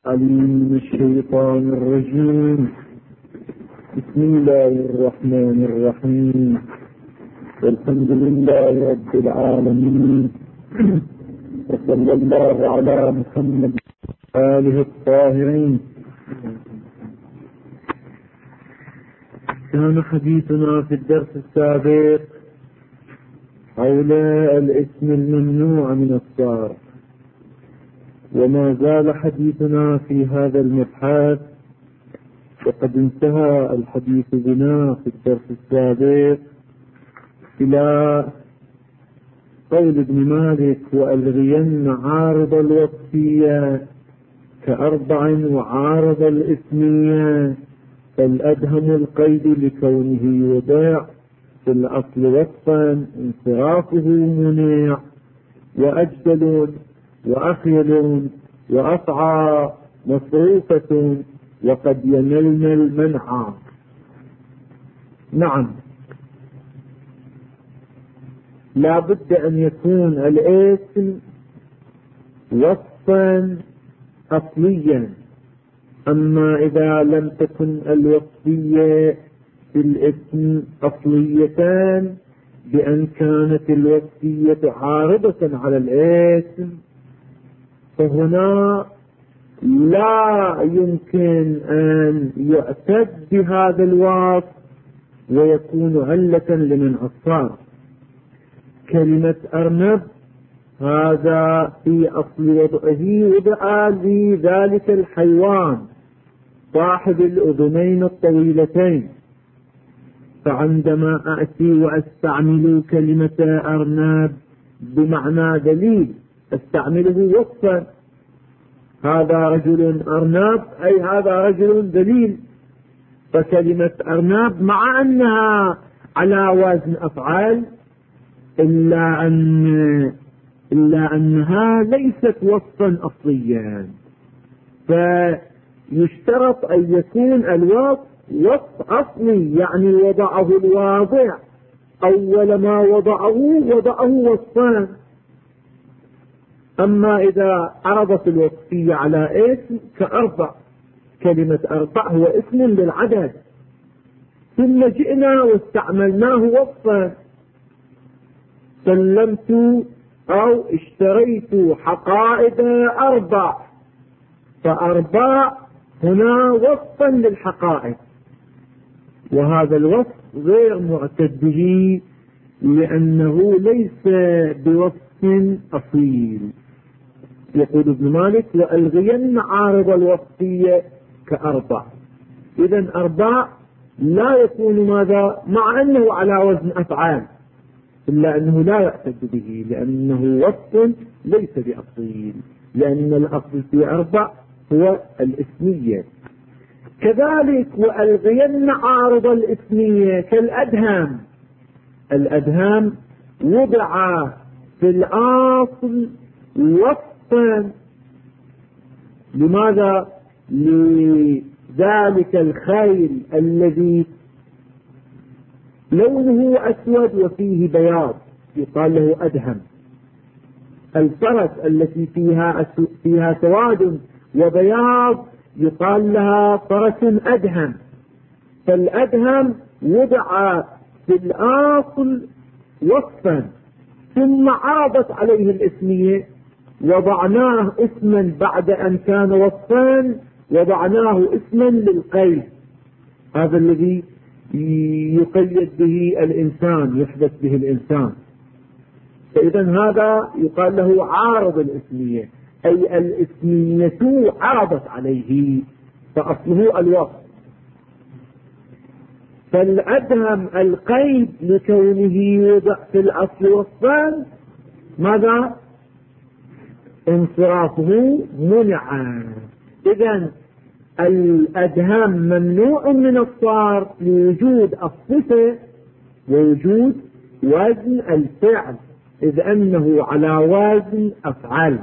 عليم من الشيطان الرجيم. بسم الله الرحمن الرحيم. الحمد لله رب العالمين، وصلى الله على محمد آله الطاهرين. كان حديثنا في الدرس السابق حول الاسم الممنوع من الصرف، وما زال حديثنا في هذا المبحث، وقد انتهى الحديث بنا في الدرس السابق إلى قول ابن مالك: وألغين عارض الوصفية كأربع وعارض الاسمية، فالأدهم القيد لكونه يضيع في الأصل وصفا انصرافه منيع، وأجدل وأخيل وأطعى مصروفة وقد ينلن المنع. نعم، لا بد أن يكون الاسم وصفا أصليا، أما إذا لم تكن الوصفية في الاسم أصليتان بأن كانت الوصفية عارضة على الاسم، فهنا لا يمكن أن يعتد بهذا الوصف ويكون علة لمنع الصرف. كلمة أرنب هذا في أصل وضعه وضع لذلك الحيوان صاحب الأذنين الطويلتين، فعندما أأتي وأستعمل كلمة أرنب بمعنى دليل أستعمله وصفا: هذا رجل أرنب، أي هذا رجل دليل. فكلمة أرنب مع أنها على وزن أفعال إلا أنها ليست وصفا أصليا، فيشترط أن يكون الوصف وصف أصلي، يعني وضعه الواضع أول ما وضعه وصفان. أما إذا عرضت الوصفية على اسم كأربع، كلمة أربع هو اسم للعدد، ثم جئنا واستعملناه وصفا: سلمت أو اشتريت حقائب أربع، فأربع هنا وصفا للحقائب، وهذا الوصف غير معتد به لأنه ليس بوصف أصيل. يقول ابن مالك: وألغين عارض الوصفية كأربع. إذن أربع لا يكون ماذا؟ مع أنه على وزن أفعال، إلا أنه لا يعتد به لأنه وصف ليس بأصيل، لأن الأصل في أربع هو الاسمية. كذلك وألغين عارض الاسمية كالأدهم. الأدهم وضع في الأصل وصفا، لماذا؟ لذلك الخيل الذي لونه أسود وفيه بياض يقال له أدهم. الفرس التي فيها سواد وبياض يقال لها فرس أدهم. فالأدهم وضع في الأصل وصفا، ثم عرضت عليه الاسمية، وضعناه اسما بعد أن كان وصفا، وضعناه اسما للقيد، هذا الذي يقيد به الإنسان، يحدث به الإنسان. فإذا هذا يقال له عارض الاسمية، أي الاسمية عرضت عليه، فأصله الوصف. فالأدهم القيد لكونه يوضع في الأصل وصفان، ماذا؟ انصرافه منع. إذن الأدهم ممنوع من الصرف لوجود الصفة ووجود وزن الفعل، إذ أنه على وزن أفعل.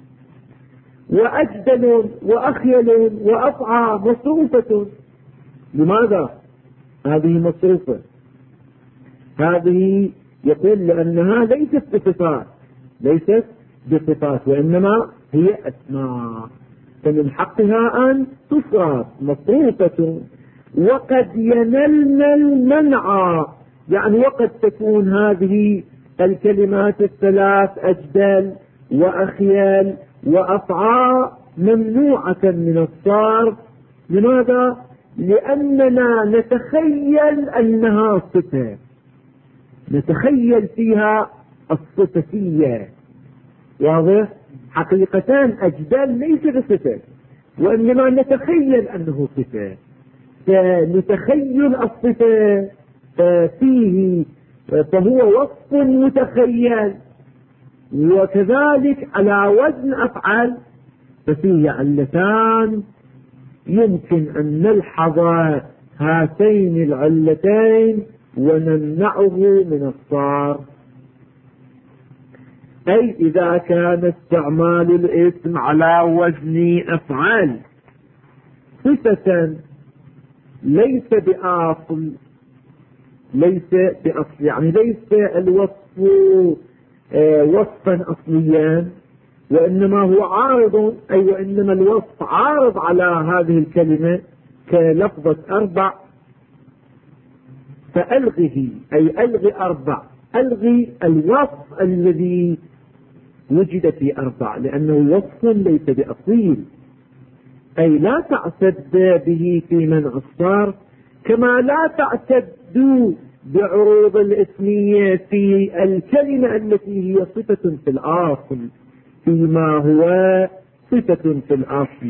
وأجدل وأخيل وأطعى مصروفة. لماذا هذه مصروفة؟ هذه يقول لأنها ليست بصفات، وإنما هي أسماء. فمن حقها أن تصرف مصروفة. وقد ينلن المنع، يعني وقد تكون هذه الكلمات الثلاث أجدل وأخيل وأفعى ممنوعة من الصرف. لماذا؟ لأننا نتخيل أنها صفة، نتخيل فيها الصفتية. واضح؟ حقيقة أجدل ليس بصفة، وإنما نتخيل أنه صفة. فنتخيل الصفة فيه، فهو وصف متخيل. وكذلك على وزن أفعل ففيه علتان يمكن أن نلحظ هاتين العلتين ونمنعه من الصرف. أي إذا كان استعمال الاسم على وزن أفعال صفة ليس بأصل، يعني ليس الوصف وصفا أصليا، وإنما هو عارض، أي وإنما الوصف عارض على هذه الكلمة كلفظة أربع، فألغه، أي ألغي أربع، ألغي الوصف الذي وجد في أربع، لأنه وصف ليس بأصيل، أي لا تعتد به في منع الصرف، كما لا تعتد بعروض الاسمية في الكلمة التي هي صفة في الأصل فيما هو صفة في الأصل.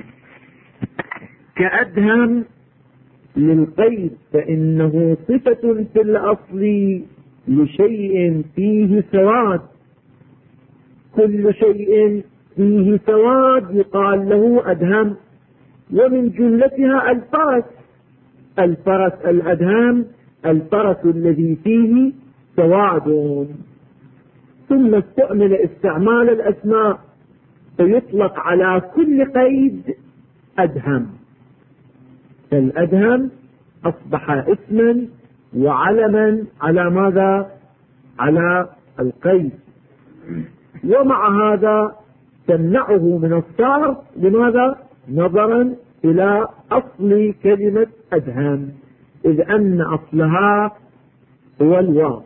كأدهم للقيد فإنه صفة في الأصل لشيء فيه سواد، كل شيء فيه سواد يقال له أدهم، ومن جملتها الفرس، الفرس الأدهم، الفرس الذي فيه سواد. ثم استعمل استعمال الأسماء فيطلق على كل قيد أدهم، فالأدهم أصبح اسما وعلما على ماذا؟ على القيد. ومع هذا تمنعه من الصرف. لماذا؟ نظرا إلى أصل كلمة أدهم، إذ أن أصلها هو الواو.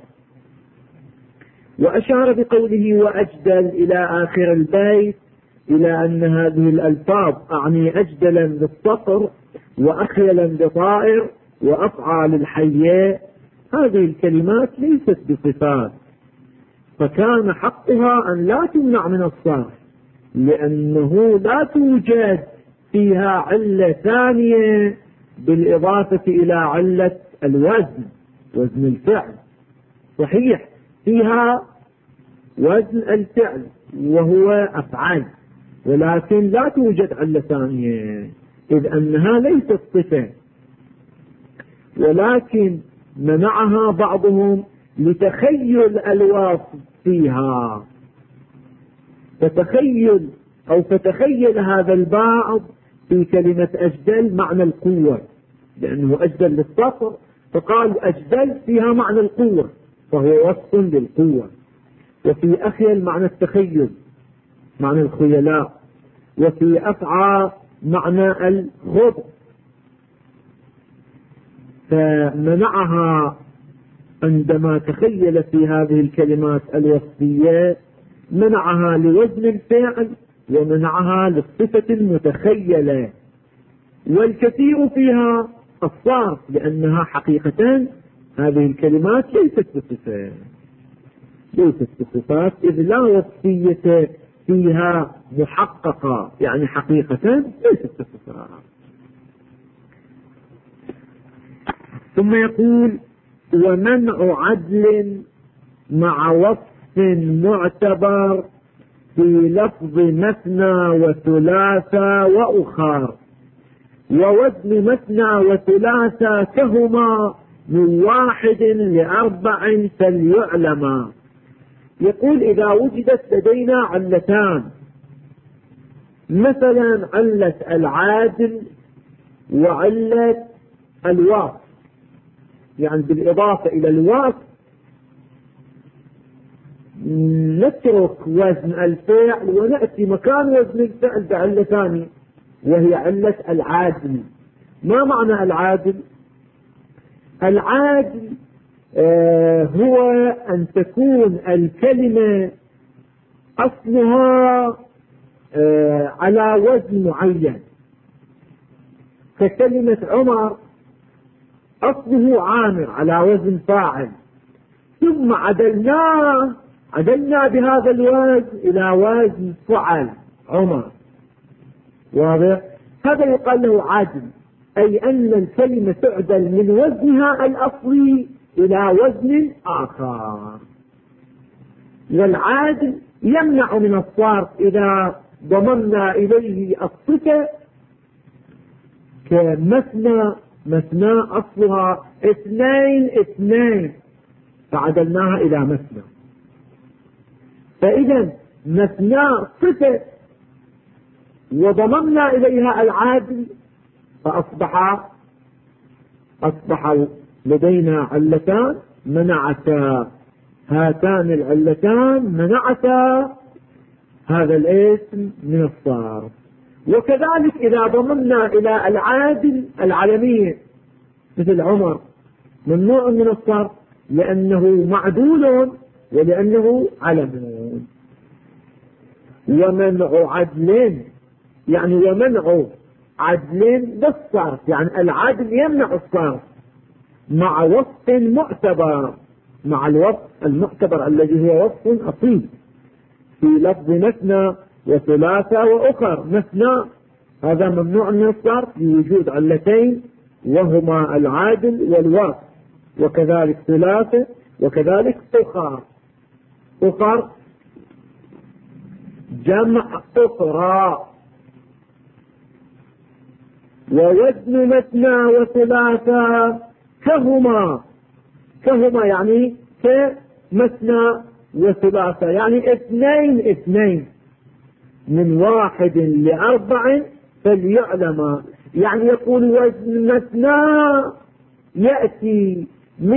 وأشار بقوله وأجدل إلى آخر البيت إلى أن هذه الألفاظ أعني أجدلا بالصقر وأخيلا بطائر وأفعى للحياء، هذه الكلمات ليست بصفات، فكان حقها أن لا تمنع من الصرف، لأنه لا توجد فيها علة ثانية بالإضافة إلى علة الوزن، وزن الفعل. صحيح فيها وزن الفعل وهو أفعال، ولكن لا توجد علة ثانية إذ أنها ليست صفة، ولكن منعها بعضهم لتخيل الوصف فيها، فتخيل هذا البعض في كلمة أجدل معنى القوة، لأنه أجدل للصقر فقال أجدل فيها معنى القوة، فهو وصف للقوة. وفي أخيل معنى التخيل، معنى الخيلاء. وفي أفعى معنى الخبط، فمنعها عندما تخيل في هذه الكلمات الوصفية، منعها لوزن الفعل ومنعها للصفة المتخيلة. والكثير فيها الصرف، لأنها حقيقة هذه الكلمات ليست بصفة، ليست بصفات، إذ لا وصفية فيها محققة، يعني حقيقة ليست بصفات. ثم يقول ومنع عدل مع وصف معتبر في لفظ مثنى وثلاثة وأخر، ووزن مثنى وثلاثة كهما من 1 ل4 فليعلما. يقول إذا وجدت لدينا علتان، مثلا علة العادل وعلة الوصف، يعني بالإضافة إلى الوصف نترك وزن الفعل ونأتي مكان وزن الفعل بعلة ثانية، وهي علة العادل. ما معنى العادل؟ العادل هو أن تكون الكلمة أصلها على وزن معين، ككلمة عمر أصله عامر على وزن فاعل، ثم عدلنا بهذا الوزن إلى وزن فعل عمر. واضح؟ هذا يقال له عادل، أي أن الكلمة تعدل من وزنها الأصلي إلى وزن آخر. والعادل يمنع من الصرف إذا ضممنا إليه الصفة، كمثنى، مثنى أصلها 2 فعدلناها إلى مثنى. فإذا مثنى صفة وضممنا إليها العادل، فأصبح لدينا علتان منعتا، هاتان العلتان منعتا هذا الاسم من الصرف. وكذلك إذا ضممنا إلى العادل العلمية مثل عمر، ممنوع من الصرف لأنه معدول ولأنه علم. ومنع عدل، يعني ومنع عدل بالصرف، يعني العدل يمنع الصرف مع وصف معتبر، مع الوصف المعتبر الذي هو وصف أصيل في لفظ مثنى وثلاثة وأخر. مثنى هذا ممنوع من الصرف لوجود علتين وهما العادل والوصف، وكذلك ثلاثة، وكذلك أخر جمع أخرى. ووزن مثنى وثلاثة كهما يعني كمثنى وثلاثة، يعني 2 من 1 ل4 فليعلم. يعني يقول وزن مثنى يأتي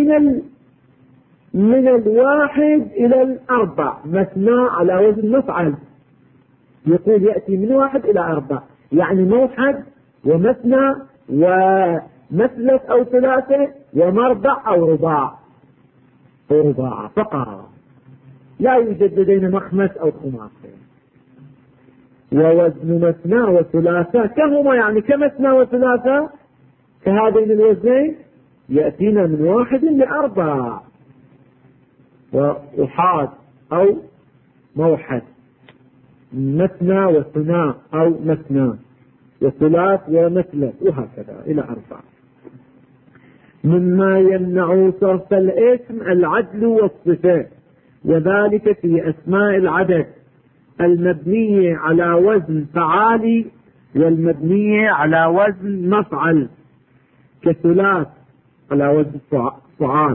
من 1 إلى 4، مثنى على وزن مفعل، يقول يأتي من 1 إلى 4، يعني موحد ومثنى ومثلث أو ثلاثة ومربع أو رباع فقط، لا يوجد لدينا مخمس أو خماسة. ووزن مثنى وثلاثة كهما، يعني كمثنى وثلاثة كهذين الوزنين يأتينا من 1 ل4، وأحاد أو موحد، مثنى وثناء أو مثنى وثلاث ومثلث، وهكذا إلى 4. مما يمنع صرف الاسم العدل والصفة، وذلك في أسماء العدد المبنية على وزن فعالي والمبنية على وزن مفعل، كثلاث على وزن فعال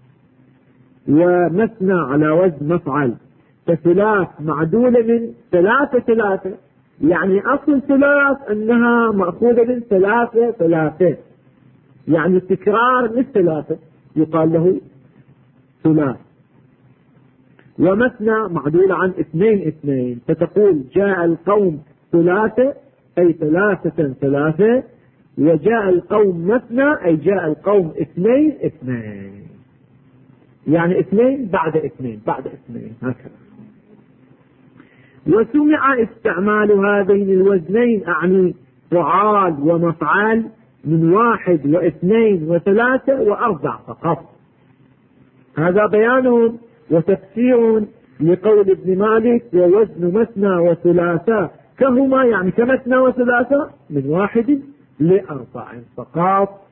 ومثنى على وزن مفعل. فثلاث معدولة من 3، يعني أصل ثلاث أنها مأخوذة من 3، يعني تكرار من 3 يقال له ثلاث. ومثنى معدولة عن 2، فتقول جاء القوم 3 أي 3، وجاء القوم مثنى أي جاء القوم 2، يعني 2 بعد 2 هكذا. وسمع استعمال هذين الوزنين أعني فعال ومفعال من 1 و2 و3 و4 فقط. هذا بيان وتفسير لقول ابن مالك ووزن مثنى وثلاثة كهما، يعني كمثنى وثلاثة من 1 ل4 فقط.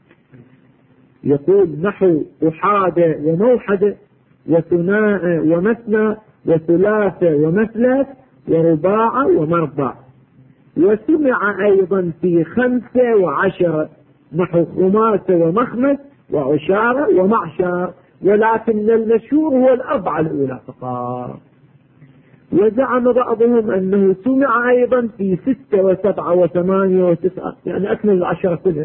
يقول نحو أحاد وموحد وثناء ومثنى وثلاثة ومثلث ورباع ومربع. وسمع أيضا في 5 و10 نحو خماسة ومخمس وعشارة ومعشار، ولكن المشهور هو الأربعة الأولى فقط. وزعم بعضهم أنه سمع أيضا في 6 و7 و8 و9، يعني أكمل 10 كلها،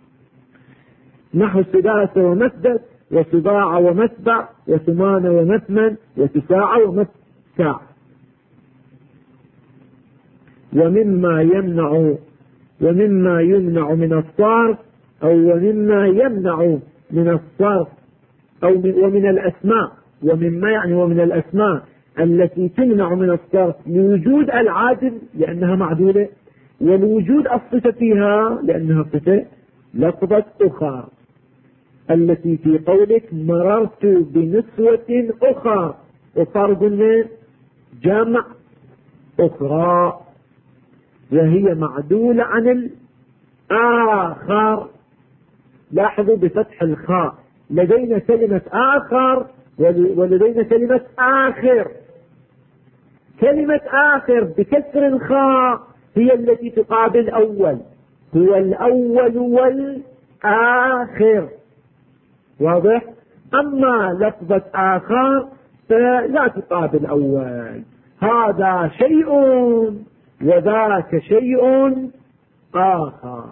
نحو سداسة ومسدس وصباع ومسبع وثمان ومثمن وتساع ومساع. ومما يمنع ومما يمنع من الصرف أو ومما يمنع من الصرف أو ومن الأسماء، ومما يعني ومن الأسماء التي تمنع من الصرف لوجود العادل لأنها معدولة، ولوجود الصفة فيها لأنها صفة. لفظة أخرى التي في قولك مررت بنسوة أخرى، وفرض جمع أخرى، وهي معدولة عن الآخر. لاحظوا بفتح الخاء، لدينا كلمة آخر ولدينا كلمة آخر. كلمة آخر بكسر الخاء هي التي تقابل أول، هو الأول والآخر، واضح؟ أما لفظة آخر فلا تقابل أول، هذا شيء وذاك شيء آخر.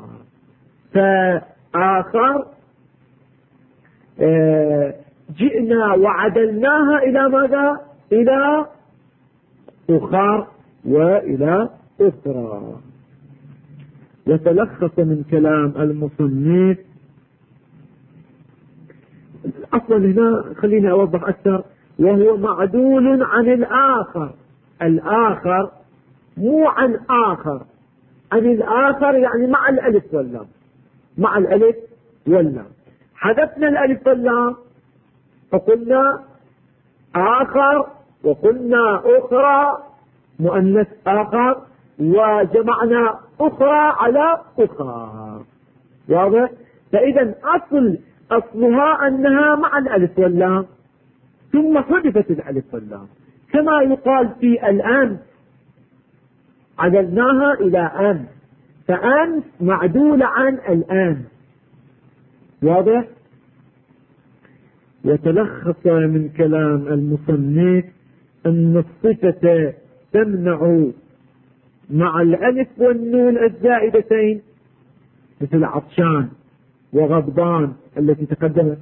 فآخر جئنا وعدلناها إلى ماذا؟ إلى أخر وإلى أخرى. وتلخص من كلام المصنف، أصلا هنا خليني أوضح أكثر، وهو معدول عن الآخر. الآخر مو عن آخر، عن الآخر يعني مع الألف واللام، مع الألف واللام. حذفنا الألف واللام فقلنا آخر، وقلنا أخرى مؤنث آخر، وجمعنا أخرى على أخرى، واضح؟ فإذا أصلها أنها مع الألف واللام، ثم حذفت الألف واللام، كما يقال في الآن عدلناها إلى أمس، فأمس معدولة عن الآن، واضح؟ وتلخص من كلام المصنف أن الصفة تمنع مع الألف والنون الزائدتين، مثل عطشان وغضبان التي تقدمت.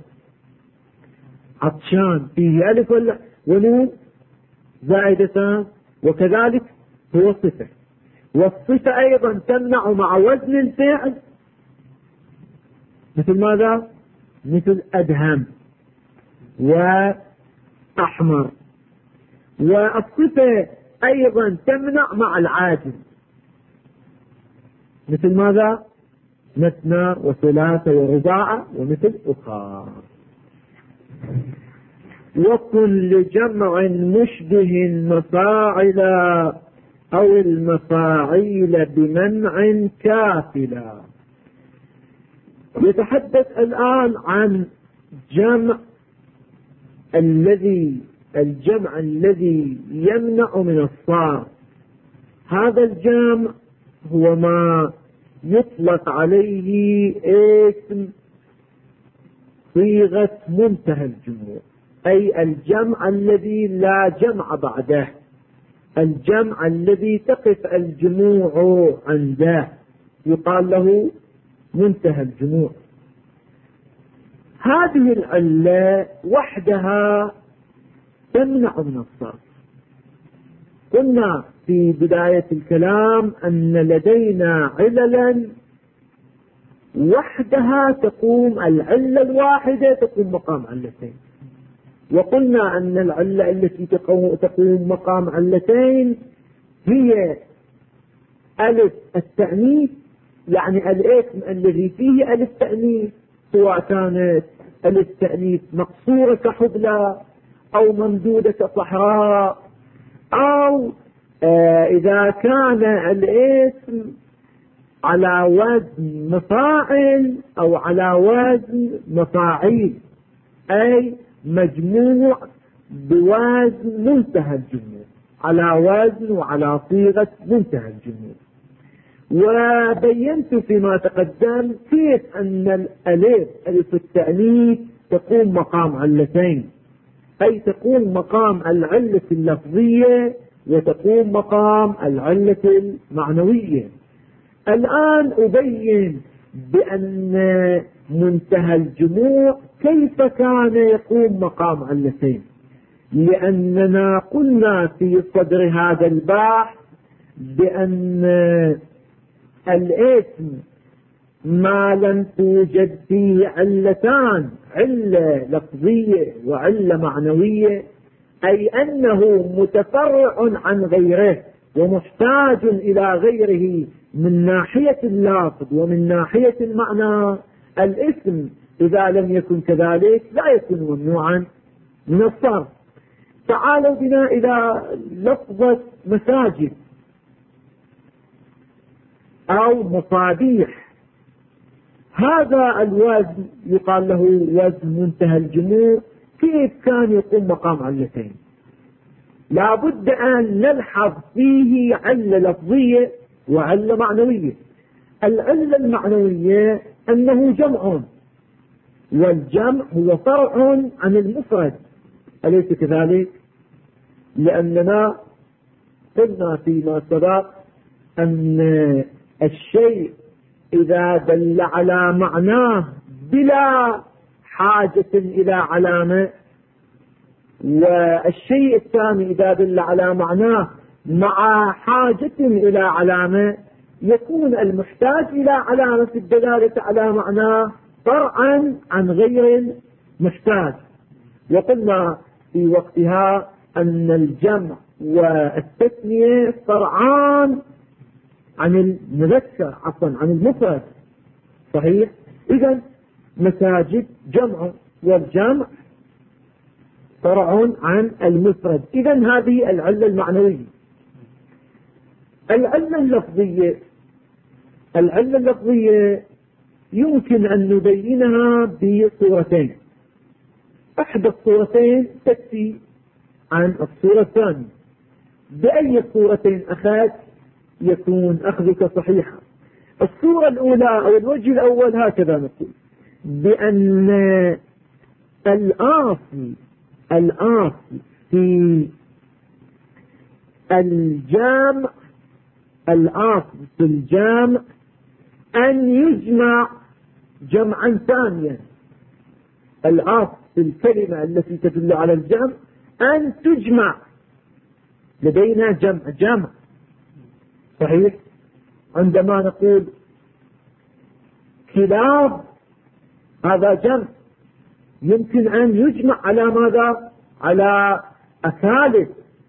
عطشان فيه ألف ونون زائدتان، وكذلك هو صفة. والصفة أيضا تمنع مع وزن الفعل، مثل ماذا؟ مثل أدهم وأحمر. والصفة أيضا تمنع مع العاجز، مثل ماذا؟ مثنى وثلاثة ورباعة ومثل أخرى. وكل جمع مشبه المفاعل أو المفاعيل بمنع كافلا. يتحدث الآن عن الجمع الذي يمنع من الصرف. هذا الجمع هو ما يطلق عليه اسم صيغة منتهى الجموع، أي الجمع الذي لا جمع بعده، الجمع الذي تقف الجموع عنده يقال له منتهى الجموع. هذه العلة وحدها تمنع من الصرف. قلنا في بداية الكلام أن لدينا عللا وحدها تقوم، العلة الواحدة تقوم مقام علتين، وقلنا أن العلة التي تقوم مقام علتين هي ألف التأنيث، يعني الاسم الذي فيه ألف تأنيث، سواء كانت ألف تأنيث مقصورة كحبلى أو ممدودة كصحراء، أو إذا كان الاسم على وزن مفاعل أو على وزن مفاعيل، أي مجموع بوزن منتهى الجموع، على وزن وعلى صيغة منتهى الجموع. وبينت فيما تقدم كيف أن ألف التأنيث تقوم مقام علتين، أي تقوم مقام العلة اللفظية وتقوم مقام العلة المعنوية. الآن أبين بأن منتهى الجموع كيف كان يقوم مقام علتين، لأننا قلنا في صدر هذا البحث بأن الاسم ما لم توجد فيه علتان، علة لفظية وعلة معنوية، أي أنه متفرع عن غيره ومحتاج إلى غيره من ناحية اللفظ ومن ناحية المعنى. الاسم إذا لم يكن كذلك لا يكون ممنوعا من الصرف. تعالوا بنا إلى لفظة مساجد أو مصابيح. هذا الوزن يقال له وزن منتهى الجموع. كيف كان يقوم مقام علتين؟ لا بد أن نلحظ فيه علة لفظية وعلة معنوية. العلة المعنوية أنه جمع، والجمع هو فرع عن المفرد، أليس كذلك؟ لأننا قلنا فيما سبق أن الشيء إذا دل على معناه بلا حاجة إلى علامة، والشيء الثاني إذا دل على معناه مع حاجة إلى علامة، يكون المحتاج إلى علامة الدلالة على معناه فرعا عن غير المحتاج. وقلنا في وقتها أن الجمع والتثنية فرعان عن المذكر، عفوا عن المفرد. صحيح؟ إذن مساجد جمع، والجمع فرع عن المفرد. إذن هذه العلة المعنوية. العلة اللفظية يمكن أن نبينها بصورتين. أحد الصورتين تكفي عن الصورة الثانية. بأي الصورتين أخذت يكون أخذك صحيحا. الصورة الأولى أو الوجه الأول هكذا نقول: بأن الأصل في الجامع، الأصل في الجامع أن يجمع جمعا ثانيا. الأصل في الكلمة التي تدل على الجمع أن تجمع. لدينا جمع. صحيح؟ عندما نقول كلاب هذا جمع، يمكن أن يجمع على ماذا؟ على أكالب.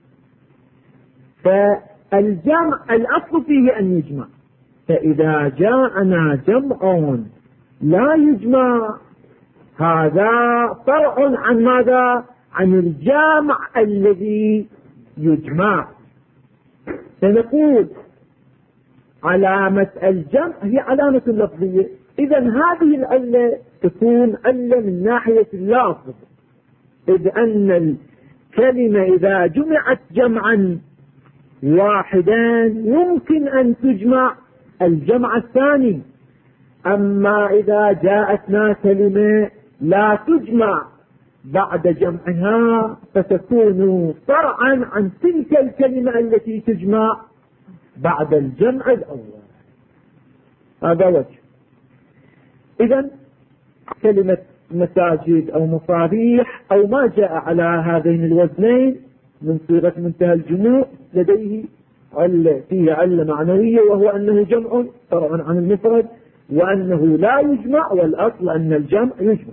فالجمع الأصل فيه أن يجمع. فإذا جاءنا جمع لا يجمع، هذا فرع عن ماذا؟ عن الجامع الذي يجمع. فنقول علامة الجمع هي علامة لفظية. إذن هذه العلة تكون علة من ناحية اللفظ، إذ أن الكلمة إذا جمعت جمعا واحدا يمكن أن تجمع الجمع الثاني. أما إذا جاءتنا كلمة لا تجمع بعد جمعها فتكون فرعا عن تلك الكلمة التي تجمع بعد الجمع الأول. هذا وجه. إذن كلمة مساجد أو مصابيح أو ما جاء على هذين الوزنين من صيغة منتهى الجموع لديه فيه علة معنوية، وهو أنه جمع فرع عن المفرد، وأنه لا يجمع، والأصل أن الجمع يجمع.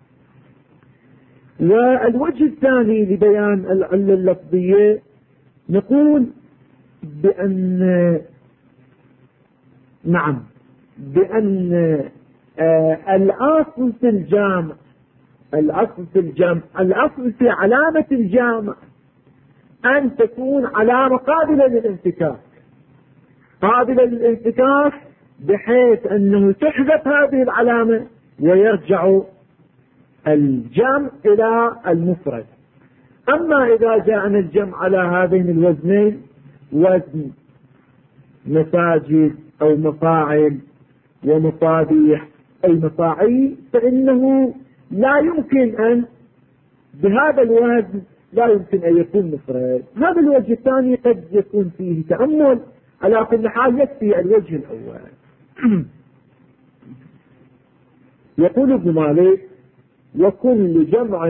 والوجه الثاني لبيان العلة اللفظية نقول بأن الأصل في الجامع، الأصل في علامة الجامع أن تكون علامة قابلة للانفكاك، بحيث أنه تحذف هذه العلامة ويرجع الجمع إلى المفرد. أما إذا جاءنا الجمع على هذين الوزنين، وزن مساجد أو مفاعل ومصابيح أي مفاعيل، فإنه لا يمكن أن بهذا الوزن لا يمكن أن يكون مفرد. هذا الوجه الثاني قد يكون فيه تأمل، على كل حال يكفي الوجه الأول. يقول ابن مالك: وكل جمع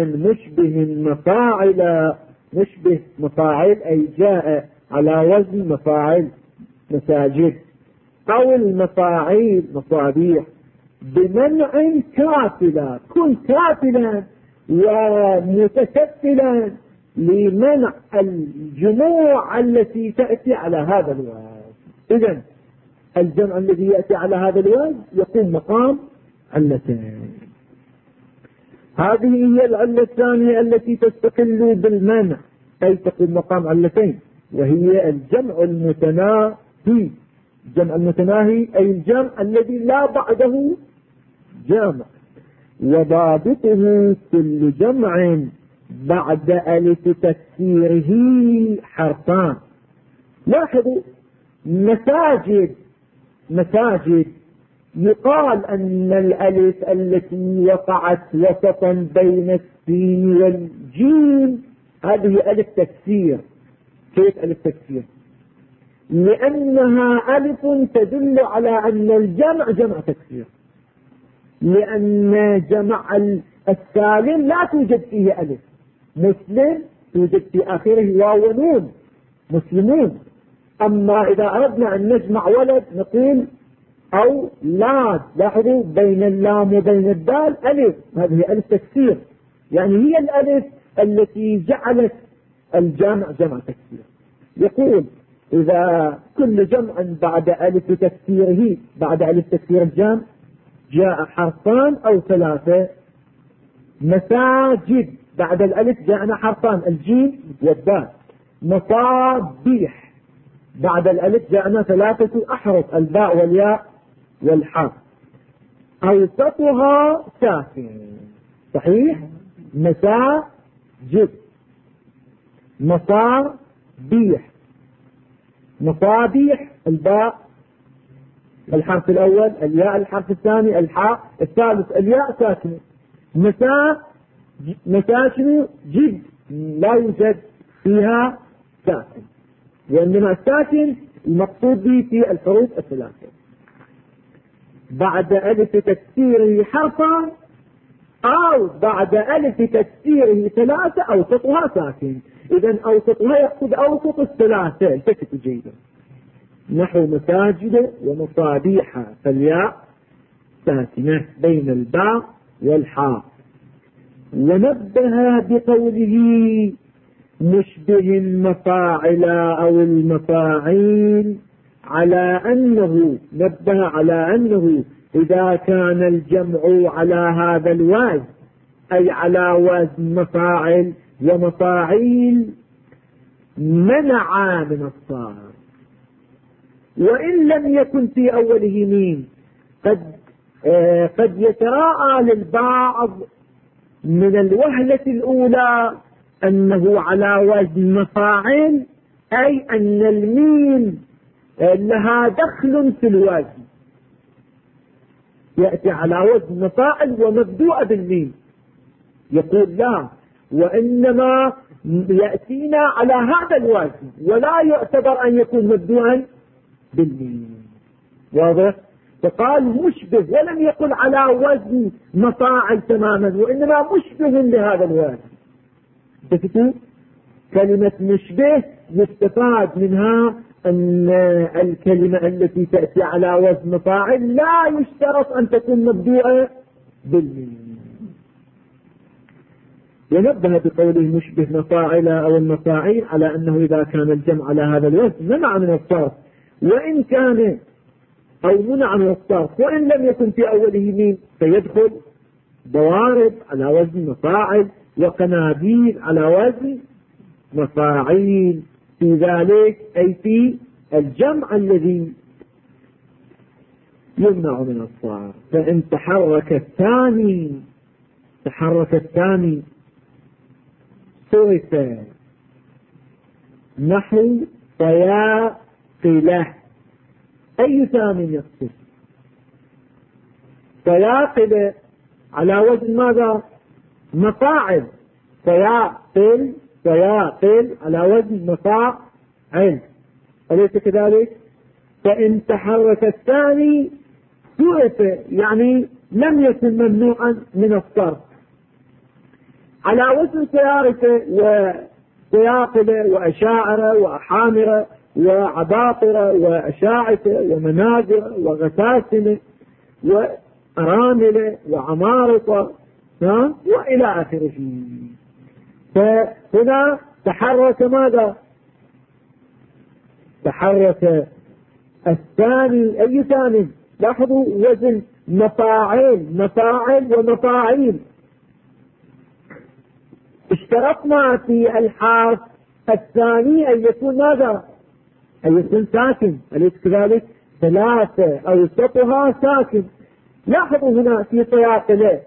مشبه مفاعل أي جاء على وزن مفاعل مساجد أو المفاعيل مصابيح بمنع كافلا، كن كافلا ومتكفلا لمنع الجموع التي تأتي على هذا الوجه. إذن الجمع الذي يأتي على هذا الوجه يقوم مقام علتين. هذه هي العلة الثانية التي تستقل بالمنع، أي تقوم مقام علتين، وهي الجمع المتناهي. الجمع المتناهي أي الجمع الذي لا بعده جامع، وضابطه كل جمع بعد ألف تكسيره حرفان. لاحظوا مساجد يقال أن الألف التي وقعت وسطا بين السين والجيم هذه ألف تكسير. كيف ألف تكسير؟ لأنها ألف تدل على أن الجمع جمع تكسير، لأن جمع السالم لا توجد فيه ألف. مسلم توجد في آخره واو ونون، مسلمون. أما إذا أردنا أن نجمع ولد نقول أولاد، لاحظوا بين اللام وبين الدال ألف، هذه ألف تكسير، يعني هي الألف التي جعلت الجمع جمع تكسير. يقول إذا كل جمع بعد ألف تكسيره، بعد ألف تكسير الجمع جاء حرفان أو ثلاثة. مساجد بعد الألف جاءنا حرفان الجيم والدال. مصابيح بعد الألف جاءنا ثلاثة أحرف الباء والياء والحاء، أوسطها ساكن. صحيح؟ مساجد، مصابيح، مصابيح الباء الحرف الأول، الياء الحرف الثاني، الحاء الثالث، الياء ساكنة. مساكن جد لا يوجد فيها ساكن، وإنما الساكن المقصود به في الحروف الثلاثة. بعد ألف تكسيره حرفا أو بعد ألف تكسيره ثلاثة أوسطها ساكن. إذن أوسطها يقصد أوسط الثلاثة، التفتوا جيدا. نحو مساجد ومصابيح، فالياء ساكنة بين الباء والحاء. ونبه بقوله مشبه المفاعل أو المفاعيل على أنه، نبه على أنه إذا كان الجمع على هذا الوزن، أي على وزن مفاعل ومفاعيل، منع من الصرف. وإن لم يكن في أوله ميم، قد يتراءى للبعض من الوهلة الأولى أنه على وزن مفاعل، أي أن الميم لها دخل في الوزن، يأتي على وزن مفاعل ومبدوء بالميم. يقول لا، وإنما يأتينا على هذا الوزن ولا يعتبر أن يكون مبدوءا بالميم. واضح؟ فقال مشبه، ولم يقل على وزن مفاعل تماما، وإنما مشبه لهذا الوزن. تفتوا كلمة مشبه يستفاد منها أن الكلمة التي تأتي على وزن مفاعل لا يشترط أن تكون مبدوءة بالميم. ينبه بقوله مشبه مفاعل أو المفاعيل على أنه إذا كان الجمع على هذا الوزن منع من الصرف، وإن كان أو منع من الصرف وإن لم يكن في أوله ميم، فيدخل ضوارب على وزن مفاعل وقناديل على وزن مفاعيل في ذلك، أي في الجمع الذي يمنع من الصرف. فإن تحرك الثاني صرف نحو طياقلة. أي ثاني يقصد؟ طياقلة على وزن ماذا؟ مفاعل. طياقل على وزن مفاعل، أليس كذلك؟ فإن تحرك الثاني صرف، يعني لم يكن ممنوعا من الصرف. على وزن طيارة وطياقلة وأشاعرة وأحامرة وعباقرة وأشاعثة ومناذرة وغساسنة وأراملة وعمارقة وإلى آخره. فهنا تحرك ماذا؟ تحرك الثاني. أي ثاني؟ لاحظوا وزن مفاعل ومفاعيل. اشترطنا في الحرف الثاني أن يكون ماذا؟ أن يكون ساكن، أليس كذلك؟ ثلاثة أوسطها ساكن. لاحظوا هنا في صياقلة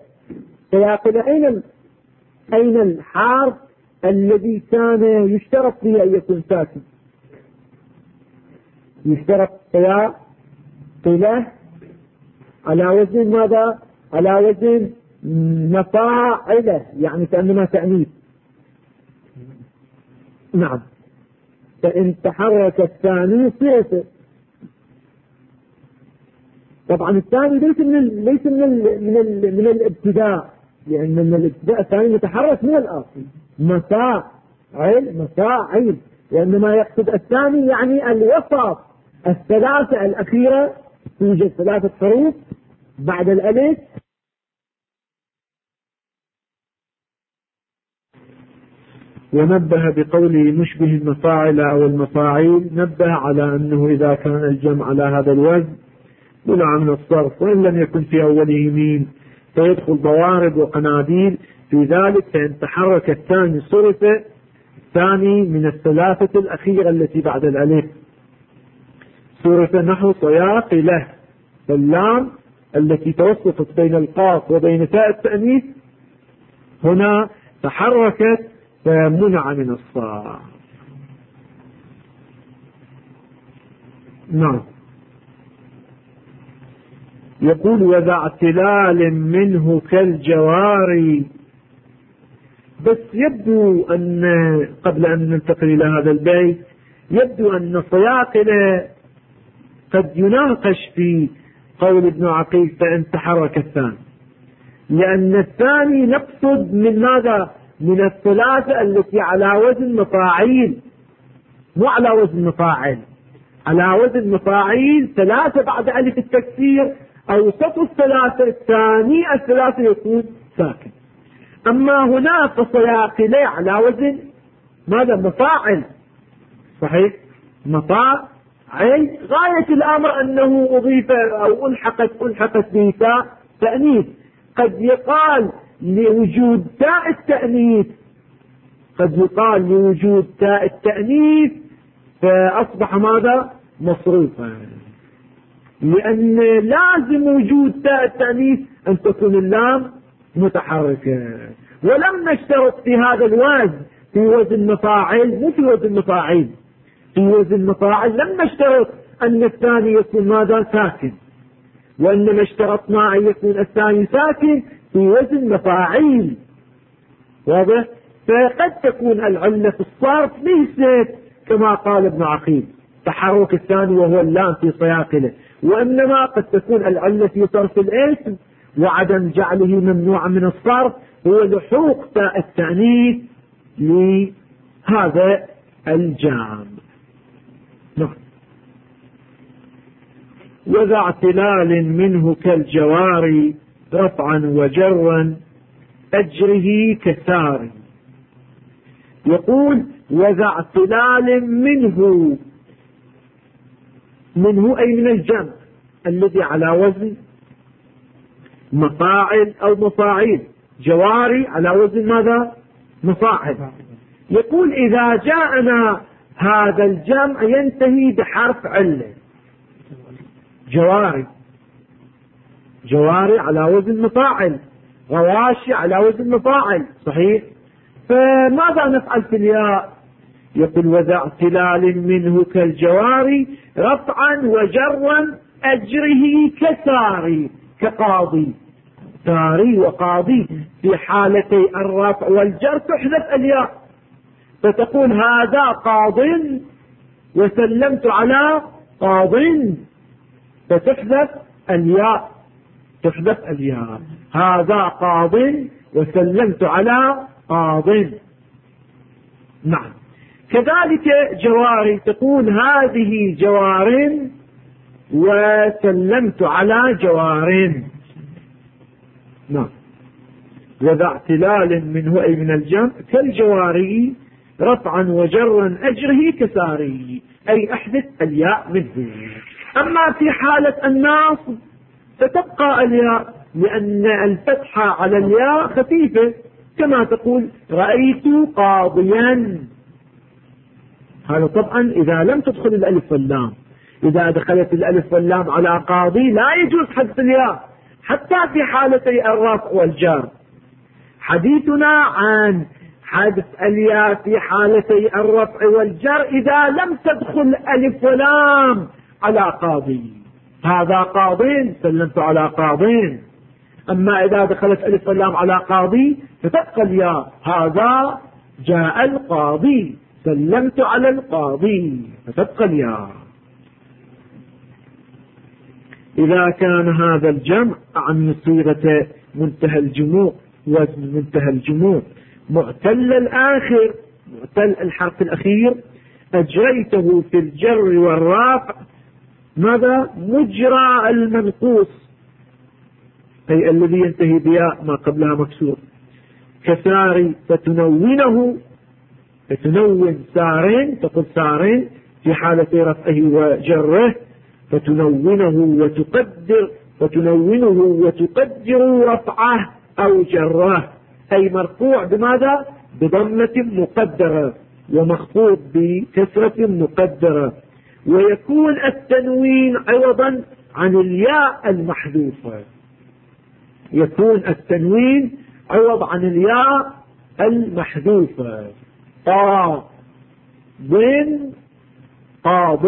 أين الحرف الذي كان يشترط فيه أن يكون ساكن؟ يشترط صياقلة على وزن ماذا؟ على وزن مفاعلة، يعني كأنما تأنيث. نعم. فإن تحرك الثاني صيغة. طبعا الثاني ليس من الابتداء، لأن من الابتداء الثاني متحرك من الأصل مفاعل، وإنما يقصد الثاني يعني الوسط. الثلاثة الأخيرة توجد 3 حروف بعد الألف. ونبه بقوله مشبه المفاعل أو المفاعيل، نبه على أنه إذا كان الجمع على هذا الوزن منع من الصرف، وإن لم يكن في أوله ميم فيدخل ضوارب وقناديل في ذلك. فإن تحرك الثاني صرف الثاني من الثلاثة الأخيرة التي بعد الألف، صرف نحو صياقلة. فاللام التي توسطت بين القاف وبين تاء التأنيث هنا تحركت فمنع من الصرف. نعم. يقول وذا اعتلال منه كالجواري. بس يبدو أن قبل أن ننتقل إلى هذا البيت يبدو أن صياقلة قد يناقش في قول ابن عقيل فإن تحرك الثاني، لأن الثاني نقصد من ماذا؟ من الثلاثة التي على وزن مفاعيل، مو على وزن مفاعل، على وزن مفاعيل 3 بعد ألف التكسير. أوسط الثلاثة الثاني الثلاثة يكون ساكن. أما هنا فصياقلة على وزن ماذا؟ مفاعل. صحيح، مفاعل. غاية الأمر أنه أضيف أو ألحقت بتاء تأنيث. قد يقال لوجود تاء التأنيث، فأصبح ماذا؟ مصروفا، لأن لازم وجود تاء التأنيث أن تكون اللام متحركة. ولم نشترط في هذا الوزن في وزن مفاعل، مو في وزن مفاعيل، في وزن مفاعل لم نشترط أن الثاني يكون ماذا؟ ساكن، وإنما اشترطنا أن يكون الثاني ساكن في وزن مفاعيل. واضح؟ فقد تكون العلة في الصرف ليست كما قال ابن عقيل تحرك الثاني وهو اللام في صياقله، وإنما قد تكون العلة في صرف الاسم وعدم جعله ممنوعا من الصرف هو لحوق تاء التأنيث لهذا الجام. وذا اعتلال منه كالجوار رفعا وجرا أجره كسار. يقول وذا اعتلال منه أي من الجمع الذي على وزن مفاعل أو مفاعيل. جواري على وزن ماذا؟ مفاعل. يقول إذا جاءنا هذا الجمع ينتهي بحرف علة. جواري على وزن مفاعل، غواشي على وزن مفاعل. صحيح. فماذا نفعل في الياء؟ يقول وذا اعتلال منه كالجواري رفعا وجرا أجره كساري، كقاضي. ساري وقاضي في حالتي الرفع والجر تحذف الياء، فتقول هذا قاض وسلمت على قاض، فتحذف الياء، هذا قاض وسلمت على قاض. نعم. كذلك جواري، تقول هذه جوار وسلمت على جوار. نعم. وذا اعتلال منه أي من الجمع كالجواري رفعا وجرا أجره كساري، أي أحدث الياء منه. أما في حالة الناصب فتبقى الياء، لأن الفتحة على الياء خفيفة، كما تقول رأيت قاضيا. هذا طبعا إذا لم تدخل الألف واللام. إذا دخلت الألف واللام على قاضي لا يجوز حذف الياء حتى في حالتي الرفع والجر. حديثنا عن حذف الياء في حالتي الرفع والجر إذا لم تدخل ألف ولام على قاضي. هذا قاضين سلمت على قاضين. أما إذا دخلت ألف واللام على قاضي فتبقى الياء، هذا جاء القاضي سلمت على القاضي فتبقى الياء. إذا كان هذا الجمع عن صيغة منتهى الجموع، وزن منتهى الجموع معتل الآخر، معتل الحرف الأخير، أجريته في الجر والرافع ماذا؟ مجرى المنقوص، أي الذي ينتهي بياء ما قبلها مكسور، كساري فتنونه، فتنون سارين، تقول سارين في حالة رفعه وجره، فتنونه وتقدر، فتنونه وتقدر رفعه أو جره، أي مرفوع بماذا؟ بضمة مقدرة ومخفوض بكسرة مقدرة. ويكون التنوين عوضا عن الياء المحذوفة، يكون التنوين عوض عن الياء المحذوفة. قاض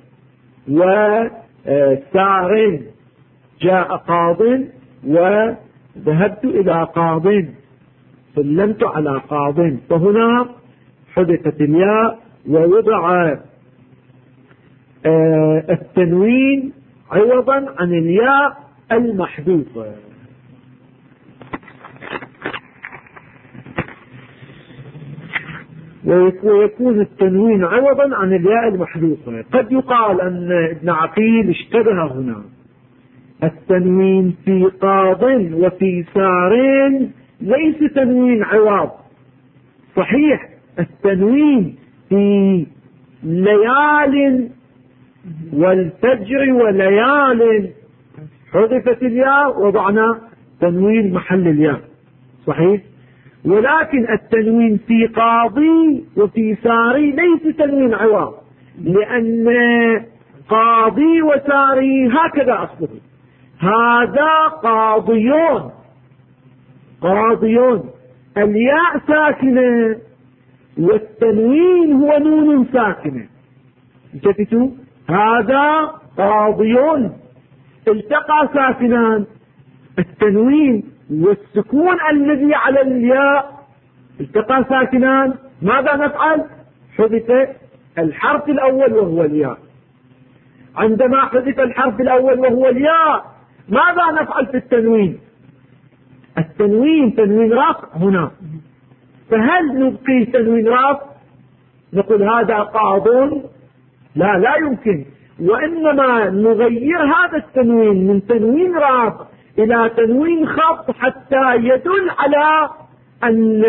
وسار، جاء قاض وذهبت إلى قاض، سلمت على قاض، فهنا حذفت الياء ووضع التنوين عوضا عن الياء المحذوفة. ويكون التنوين عوضا عن الياء المحذوفة. قد يقال أن ابن عقيل اشتبه هنا، التنوين في قاض وفي سارين ليس تنوين عوض. صحيح التنوين في ليال والفجر وليال حذفت الياء وضعنا تنوين محل الياء، صحيح، ولكن التنوين في قاضي وفي ساري ليس تنوين عوض، لأن قاضي وساري هكذا أصله، هذا قاضيون، قاضيون الياء ساكنة والتنوين هو نون ساكنة، انتبهوا، هذا قاضيون التقى ساكنان، التنوين والسكون الذي على الياء التقى ساكنان، ماذا نفعل؟ حذف الحرف الأول وهو الياء. عندما حذف الحرف الأول وهو الياء ماذا نفعل في التنوين؟ التنوين تنوين رفع هنا، فهل نبقي تنوين رفع نقول هذا قاض؟ لا يمكن، وإنما نغير هذا التنوين من تنوين رفع إلى تنوين خفض حتى يدل على أن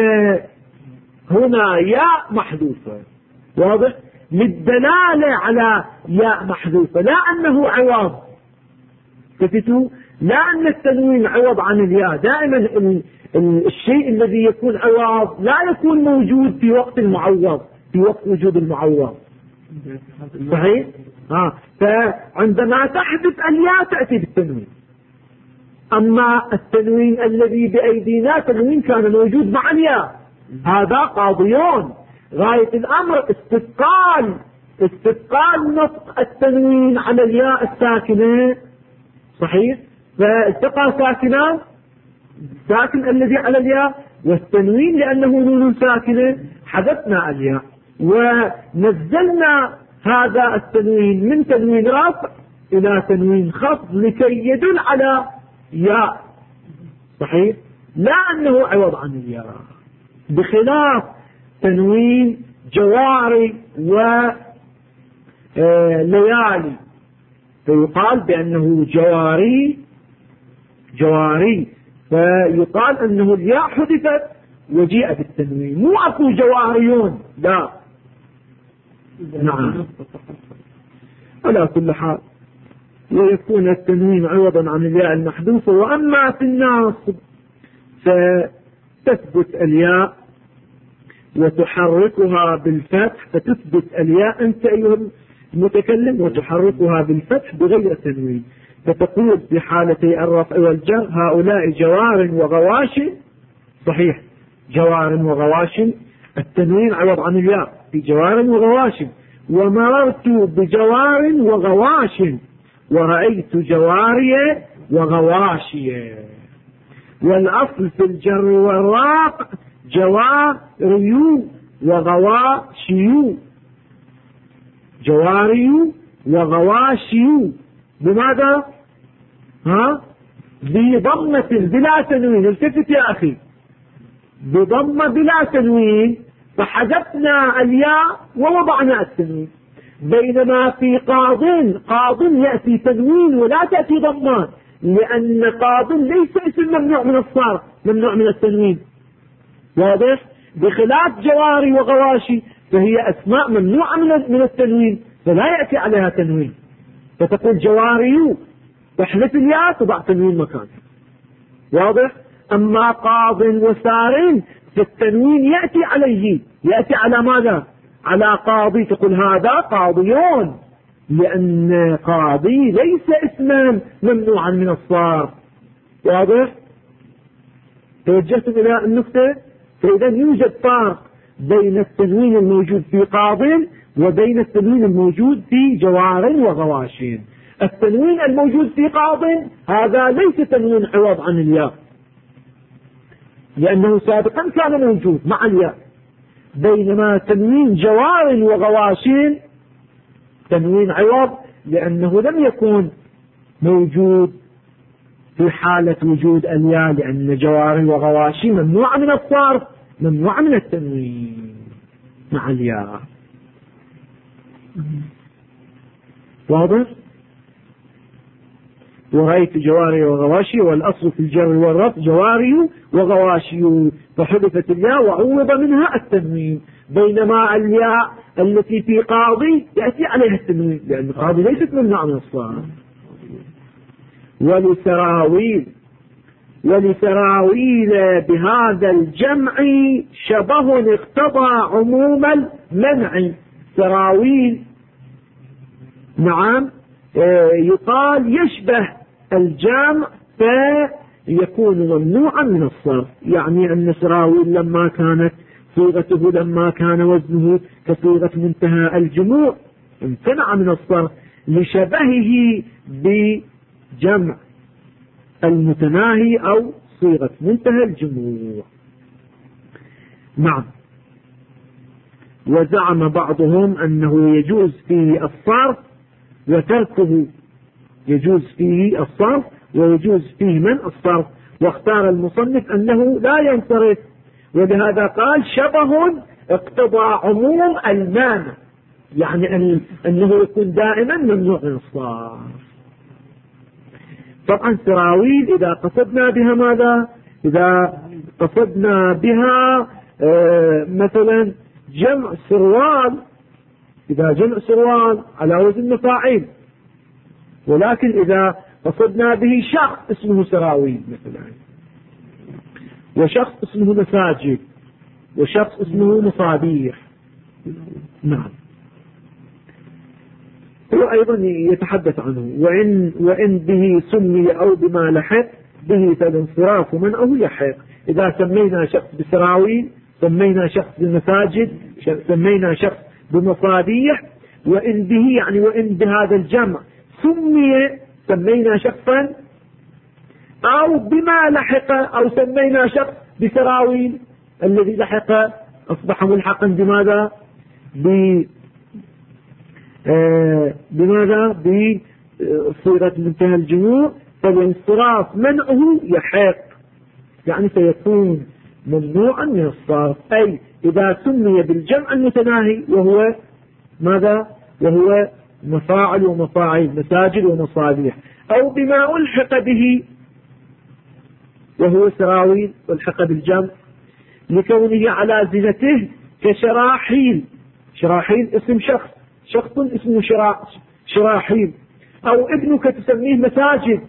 هنا ياء محذوفة، واضح؟ للدلالة على ياء محذوفة، لا أنه عوض، فتتوا، لا أن التنوين عوض عن الياء. دائما الشيء الذي يكون عوض لا يكون موجود في وقت المعوض، في وقت وجود المعوض، صحيح؟ فعندما تحذف الياء تأتي بالتنوين. أما التنوين الذي بأيدينا تنوين كان موجود مع الياء، هذا قاضيون، غاية الأمر استثقال نطق التنوين على الياء الساكنة، صحيح؟ فالتقى ساكنان، ساكن الذي على الياء والتنوين لأنه نون ساكنة حذفنا الياء ونزلنا هذا التنوين من تنوين رفع إلى تنوين خفض لكي يدل على ياء، صحيح؟ لا أنه عوض عن الياء، بخلاف تنوين جواري وليالي، فيقال بأنه جواري، فيقال أنه الياء حذفت وجيء بالتنوين، مو أكو جواريون، لا. نعم. على كل حال ويكون التنوين عوضا عن الياء المحذوفة. وأما في الناصب فتثبت الياء وتحركها بالفتح، فتثبت الياء أنت أيها المتكلم وتحركها بالفتح بغير تنوين، فتقول في حالتي الرفع والجر هؤلاء جوار وغواش. صحيح، جوار وغواش التنوين عوض عن الياء في جوار وغواش. ومررت بجوار وغواش ورأيت جواري وغواشي. والأصل في الجر والرفع جواري وغواشي، جواري وغواشي. بماذا؟ بضمة بلا تنوين. التفت يا أخي، بضمة بلا تنوين، فحذفنا الياء ووضعنا التنوين. بينما في قاض يأتي تنوين ولا تأتي ضمان، لأن قاض ليس اسم ممنوع من الصرف، ممنوع من التنوين. واضح؟ بخلاف جواري وغواشي فهي أسماء ممنوعة من التنوين، فلا يأتي عليها تنوين، فتقول جواري تحذف الياء تضع تنوين مكانها. واضح؟ أما قاض وسار فالتنوين يأتي عليه، يأتي على ماذا؟ على قاضي، تقول هذا قاضيون، لأن قاضي ليس اسما ممنوعا من الصرف. واضح؟ توجهتم إلى النقطة؟ فإذا يوجد فرق بين التنوين الموجود في قاض وبين التنوين الموجود في جوار وغواش. التنوين الموجود في قاض هذا ليس تنوين عوض عن الياء، لأنه سابقا كان موجود مع الياء. بينما تنوين جوار وغواش تنوين عوض، لأنه لم يكن موجود في حالة وجود الياء، لأن جوار وغواش ممنوع من الصرف، ممنوع من التنوين مع الياء. واضح؟ ورأيت جواري وغواشي، والأصل في الجر والرفع جواري وغواشي، فحذفت الياء وعوض منها التنوين. بينما الياء التي في قاضي يأتي عليها التنوين، لأن القاضي ليست ممنوع من الصرف. ولسراويل بهذا الجمع شبه اقتضى عموم المنع. سراويل نعم يقال يشبه الجمع فيكون ممنوعا من الصرف، يعني أن سراويل لما كانت صيغته لما كان وزنه كصيغة منتهى الجموع امتنع من الصرف لشبهه بجمع المتناهي أو صيغة منتهى الجموع. نعم. وزعم بعضهم أنه يجوز فيه الصرف وتركه، يجوز فيه الصرف ويجوز فيه منع الصرف، واختار المصنف أنه لا ينصرف، ولهذا قال شبه اقتضى عموم المانع، يعني أنه يكون دائما ممنوع من الصرف. طبعا سراويل إذا قصدنا بها ماذا؟ إذا قصدنا بها مثلا جمع سروال، إذا جمع سروال على وزن مفاعيل، ولكن إذا قصدنا به شخص اسمه سراويل مثلا، وشخص اسمه مساجد، وشخص اسمه مصابيح. نعم. هو أيضا يتحدث عنه وإن به سمي أو بما لحق به فالانصراف منعه يحق. إذا سمينا شخص بسراويل، سمينا شخص بمساجد، سمينا شخص بمصابيح، وإن به يعني وإن بهذا الجمع سمينا شخصا أو بما لحق، أو سمينا شخص بسراويل، الذي لحق أصبح ملحقا بماذا؟ بماذا؟ بصيغة منتهى الجموع، فالانصراف منعه يحق، يعني سيكون ممنوعا من الصرف، أي إذا سمي بالجمع المتناهي وهو ماذا؟ وهو مفاعل ومفاعيل، مساجد ومصابيح، أو بما ألحق به وهو سراويل ألحق بالجمع لكونه على زنته كشراحيل. شراحيل اسم شخص اسمه شراحيل، أو ابنك تسميه مساجد،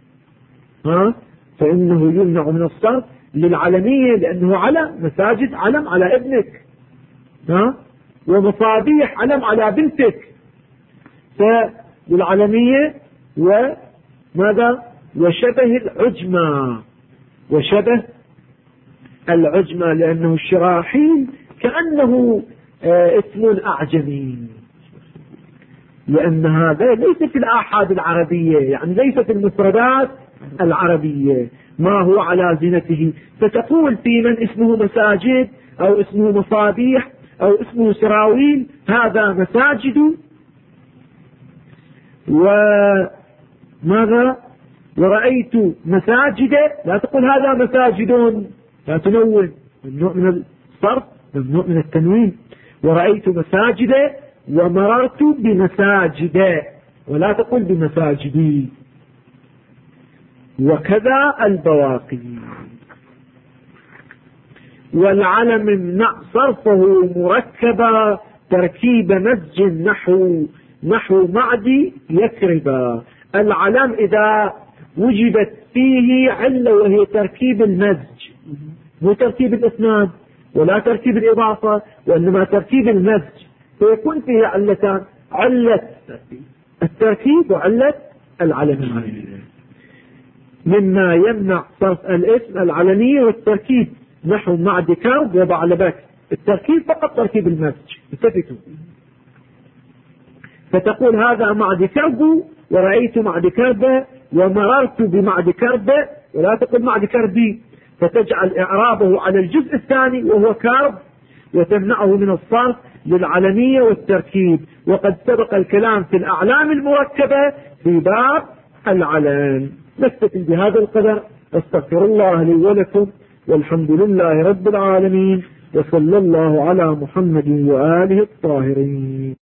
فإنه يمنع من الصرف للعلمية لأنه علم، مساجد علم على ابنك، ومصابيح علم على بنتك، فللعلمية. وماذا؟ وشبه العجمة لأنه الشراحيل كأنه اسم أعجمي، لأن هذا ليس في الآحاد العربية، يعني ليس في المفردات العربية ما هو على زينته، فتقول في من اسمه مساجد أو اسمه مصابيح أو اسمه سراويل هذا مساجد، وماذا؟ ورأيت مساجد، لا تقول هذا مساجد، لا تنون، ممنوع من الصرف، ممنوع من التنوين. ورأيت مساجد ومررت بمساجد، ولا تقول بمساجدي. وكذا البواقي. والعلم امنع صرفه مركبا تركيب مزج نحو معدي يكربا. العلم إذا وجدت فيه علة وهي تركيب المزج، مو تركيب الإسناد ولا تركيب الإضافة، وإنما تركيب المزج، فيكون فيه علتان، علة التركيب وعلة العلم. مما يمنع صرف الاسم العلمية والتركيب نحو معد كرب وبعلبك. التركيب فقط تركيب المزج، التفتوا، فتقول هذا معد كرب ورأيت معد كرب ومررت بمعد كرب، ولا تقول معد كربي، فتجعل إعرابه على الجزء الثاني وهو كرب وتمنعه من الصرف للعلمية والتركيب. وقد سبق الكلام في الأعلام المركبة في باب العلم. نكتفي بهذا القدر، استغفر الله لي ولكم، والحمد لله رب العالمين، وصلى الله على محمد وآله الطاهرين.